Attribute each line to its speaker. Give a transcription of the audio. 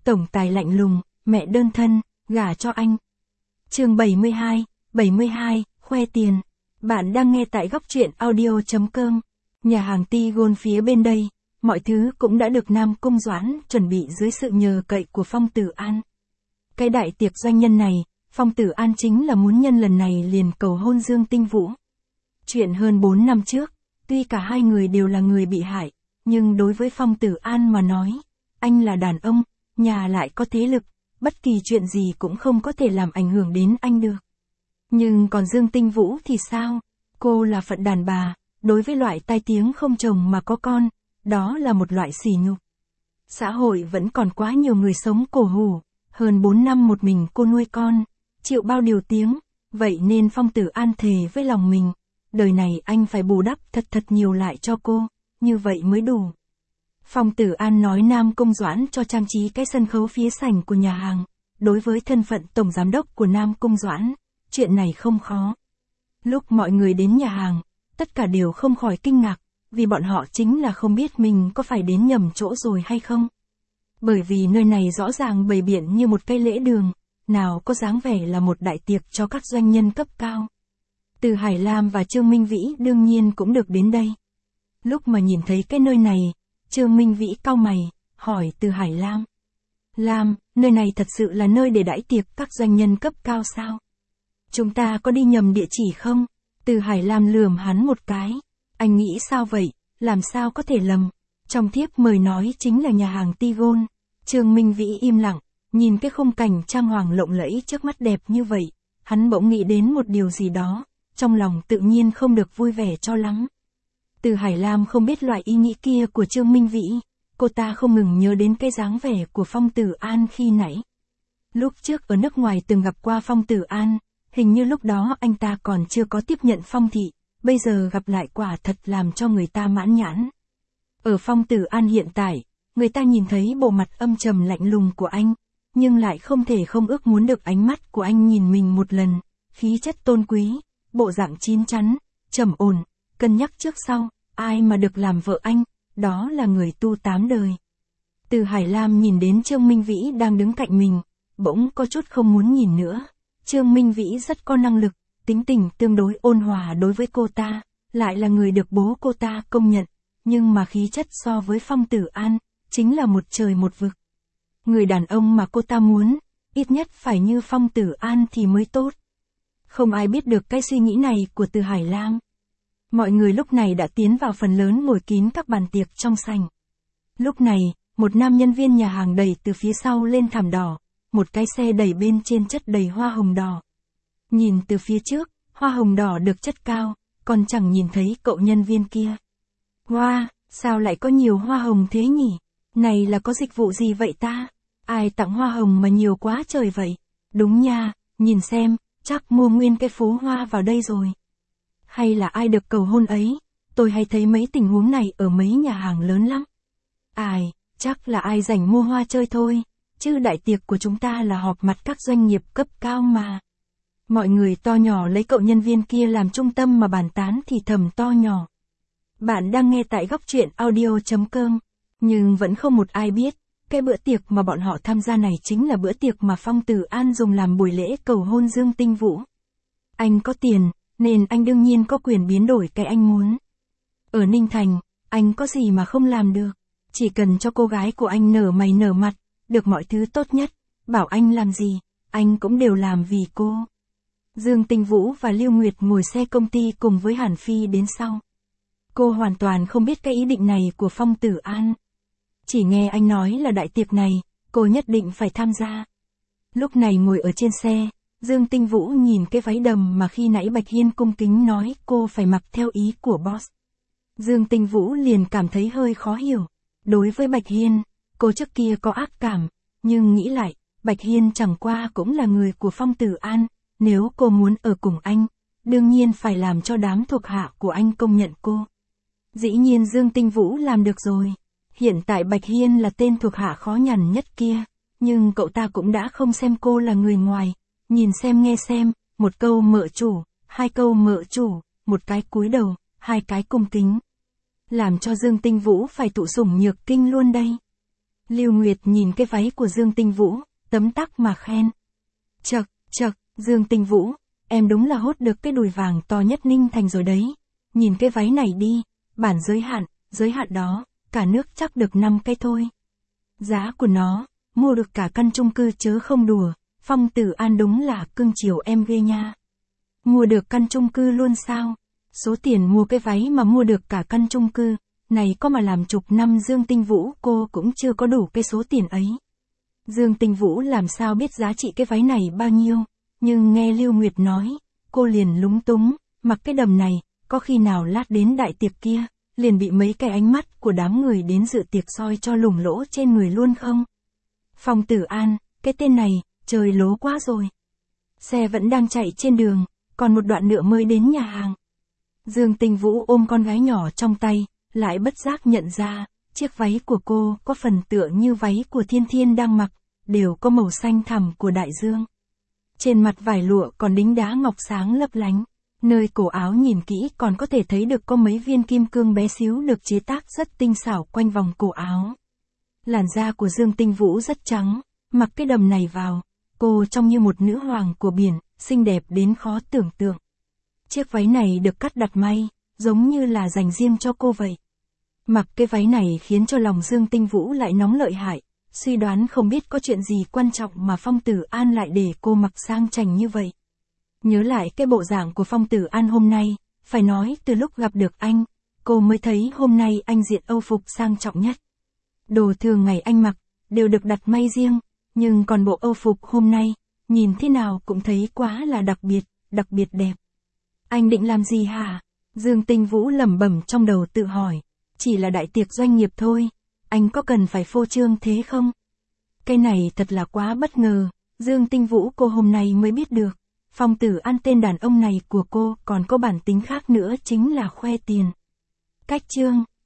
Speaker 1: tổng tài lạnh lùng, mẹ đơn thân, gả cho anh. Chương 72, khoe tiền. Bạn đang nghe tại góc truyện audio.com. Nhà hàng Tigon phía bên đây, mọi thứ cũng đã được Nam Cung Doãn chuẩn bị dưới sự nhờ cậy của Phong Tử An. Cái đại tiệc doanh nhân này, Phong Tử An chính là muốn nhân lần này liền cầu hôn Dương Tinh Vũ. Chuyện hơn 4 năm trước, tuy cả hai người đều là người bị hại, nhưng đối với Phong Tử An mà nói, anh là đàn ông, nhà lại có thế lực, bất kỳ chuyện gì cũng không có thể làm ảnh hưởng đến anh được. Nhưng còn Dương Tinh Vũ thì sao? Cô là phận đàn bà, đối với loại tai tiếng không chồng mà có con, đó là một loại sỉ nhục. Xã hội vẫn còn quá nhiều người sống cổ hủ, hơn 4 năm một mình cô nuôi con, chịu bao điều tiếng, vậy nên Phong Tử An thề với lòng mình, đời này anh phải bù đắp thật nhiều lại cho cô, như vậy mới đủ. Phong Tử An nói Nam Cung Doãn cho trang trí cái sân khấu phía sảnh của nhà hàng, đối với thân phận tổng giám đốc của Nam Cung Doãn, chuyện này không khó. Lúc mọi người đến nhà hàng, tất cả đều không khỏi kinh ngạc, vì bọn họ chính là không biết mình có phải đến nhầm chỗ rồi hay không. Bởi vì nơi này rõ ràng bày biện như một cái lễ đường, nào có dáng vẻ là một đại tiệc cho các doanh nhân cấp cao. Từ Hải Lam và Trương Minh Vĩ đương nhiên cũng được đến đây. Lúc mà nhìn thấy cái nơi này, Trương Minh Vĩ cau mày, hỏi Từ Hải Lam. Lam, nơi này thật sự là nơi để đãi tiệc các doanh nhân cấp cao sao? Chúng ta có đi nhầm địa chỉ không? Từ Hải Lam lườm hắn một cái. Anh nghĩ sao vậy, làm sao có thể lầm? Trong thiếp mời nói chính là nhà hàng Tigon. Trương Minh Vĩ im lặng, nhìn cái khung cảnh trang hoàng lộng lẫy trước mắt đẹp như vậy. Hắn bỗng nghĩ đến một điều gì đó, trong lòng tự nhiên không được vui vẻ cho lắm. Từ Hải Lam không biết loại ý nghĩ kia của Trương Minh Vĩ, cô ta không ngừng nhớ đến cái dáng vẻ của Phong Tử An khi nãy. Lúc trước ở nước ngoài từng gặp qua Phong Tử An, hình như lúc đó anh ta còn chưa có tiếp nhận phong thị, bây giờ gặp lại quả thật làm cho người ta mãn nhãn. Ở Phong Tử An hiện tại, người ta nhìn thấy bộ mặt âm trầm lạnh lùng của anh, nhưng lại không thể không ước muốn được ánh mắt của anh nhìn mình một lần, khí chất tôn quý, bộ dạng chín chắn, trầm ổn, cân nhắc trước sau, ai mà được làm vợ anh, đó là người tu 8 đời. Từ Hải Lam nhìn đến Trương Minh Vĩ đang đứng cạnh mình, bỗng có chút không muốn nhìn nữa. Trương Minh Vĩ rất có năng lực, tính tình tương đối ôn hòa đối với cô ta, lại là người được bố cô ta công nhận, nhưng mà khí chất so với Phong Tử An, chính là một trời một vực. Người đàn ông mà cô ta muốn, ít nhất phải như Phong Tử An thì mới tốt. Không ai biết được cái suy nghĩ này của Từ Hải Lam. Mọi người lúc này đã tiến vào phần lớn ngồi kín các bàn tiệc trong sảnh. Lúc này, một nam nhân viên nhà hàng đẩy từ phía sau lên thảm đỏ, một cái xe đẩy bên trên chất đầy hoa hồng đỏ. Nhìn từ phía trước, hoa hồng đỏ được chất cao, còn chẳng nhìn thấy cậu nhân viên kia. Wow, sao lại có nhiều hoa hồng thế nhỉ? Này là có dịch vụ gì vậy ta? Ai tặng hoa hồng mà nhiều quá trời vậy? Đúng nha, nhìn xem, chắc mua nguyên cái phố hoa vào đây rồi. Hay là ai được cầu hôn ấy? Tôi hay thấy mấy tình huống này ở mấy nhà hàng lớn lắm. Ai, chắc là ai rảnh mua hoa chơi thôi, chứ đại tiệc của chúng ta là họp mặt các doanh nghiệp cấp cao mà. Mọi người to nhỏ lấy cậu nhân viên kia làm trung tâm mà bàn tán thì thầm to nhỏ. Bạn đang nghe tại góc truyện audio.com, nhưng vẫn không một ai biết, cái bữa tiệc mà bọn họ tham gia này chính là bữa tiệc mà Phong Tử An dùng làm buổi lễ cầu hôn Dương Tinh Vũ. Anh có tiền, nên anh đương nhiên có quyền biến đổi cái anh muốn. Ở Ninh Thành, anh có gì mà không làm được, chỉ cần cho cô gái của anh nở mày nở mặt, được mọi thứ tốt nhất, bảo anh làm gì, anh cũng đều làm vì cô. Dương Tinh Vũ và Lưu Nguyệt ngồi xe công ty cùng với Hàn Phi đến sau. Cô hoàn toàn không biết cái ý định này của Phong Tử An. Chỉ nghe anh nói là đại tiệc này, cô nhất định phải tham gia. Lúc này ngồi ở trên xe, Dương Tinh Vũ nhìn cái váy đầm mà khi nãy Bạch Hiên cung kính nói cô phải mặc theo ý của boss. Dương Tinh Vũ liền cảm thấy hơi khó hiểu. Đối với Bạch Hiên, cô trước kia có ác cảm, nhưng nghĩ lại, Bạch Hiên chẳng qua cũng là người của Phong Tử An, nếu cô muốn ở cùng anh, đương nhiên phải làm cho đám thuộc hạ của anh công nhận cô. Dĩ nhiên Dương Tinh Vũ làm được rồi. Hiện tại Bạch Hiên là tên thuộc hạ khó nhằn nhất kia, nhưng cậu ta cũng đã không xem cô là người ngoài, nhìn xem nghe xem, một câu mợ chủ, hai câu mợ chủ, một cái cúi đầu, hai cái cung kính. Làm cho Dương Tinh Vũ phải tụ sủng nhược kinh luôn đây. Lưu Nguyệt nhìn cái váy của Dương Tinh Vũ, tấm tắc mà khen. Chậc, chậc, Dương Tinh Vũ, em đúng là hốt được cái đùi vàng to nhất Ninh Thành rồi đấy. Nhìn cái váy này đi, bản giới hạn đó, cả nước chắc được 5 cái thôi. Giá của nó, mua được cả căn chung cư chớ không đùa, Phong Tử An đúng là cưng chiều em ghê nha. Mua được căn chung cư luôn sao? Số tiền mua cái váy mà mua được cả căn chung cư, này có mà làm chục năm Dương Tinh Vũ cô cũng chưa có đủ cái số tiền ấy. Dương Tinh Vũ làm sao biết giá trị cái váy này bao nhiêu, nhưng nghe Lưu Nguyệt nói, cô liền lúng túng, mặc cái đầm này, có khi nào lát đến đại tiệc kia, liền bị mấy cái ánh mắt của đám người đến dự tiệc soi cho lủng lỗ trên người luôn không? Phong Tử An, cái tên này, trời lố quá rồi. Xe vẫn đang chạy trên đường, còn một đoạn nữa mới đến nhà hàng. Dương Tinh Vũ ôm con gái nhỏ trong tay, lại bất giác nhận ra, chiếc váy của cô có phần tựa như váy của Thiên Thiên đang mặc, đều có màu xanh thẳm của đại dương. Trên mặt vải lụa còn đính đá ngọc sáng lấp lánh, nơi cổ áo nhìn kỹ còn có thể thấy được có mấy viên kim cương bé xíu được chế tác rất tinh xảo quanh vòng cổ áo. Làn da của Dương Tinh Vũ rất trắng, mặc cái đầm này vào, cô trông như một nữ hoàng của biển, xinh đẹp đến khó tưởng tượng. Chiếc váy này được cắt đặt may, giống như là dành riêng cho cô vậy. Mặc cái váy này khiến cho lòng Dương Tinh Vũ lại nóng lợi hại, suy đoán không biết có chuyện gì quan trọng mà Phong Tử An lại để cô mặc sang chảnh như vậy. Nhớ lại cái bộ dạng của Phong Tử An hôm nay, phải nói từ lúc gặp được anh, cô mới thấy hôm nay anh diện âu phục sang trọng nhất. Đồ thường ngày anh mặc, đều được đặt may riêng, nhưng còn bộ âu phục hôm nay, nhìn thế nào cũng thấy quá là đặc biệt đẹp. Anh định làm gì hả? Dương Tinh Vũ lẩm bẩm trong đầu tự hỏi, chỉ là đại tiệc doanh nghiệp thôi, anh có cần phải phô trương thế không? Cái này thật là quá bất ngờ, Dương Tinh Vũ cô hôm nay mới biết được, Phong Tử An tên đàn ông này của cô còn có bản tính khác nữa chính là khoe tiền. Cách chương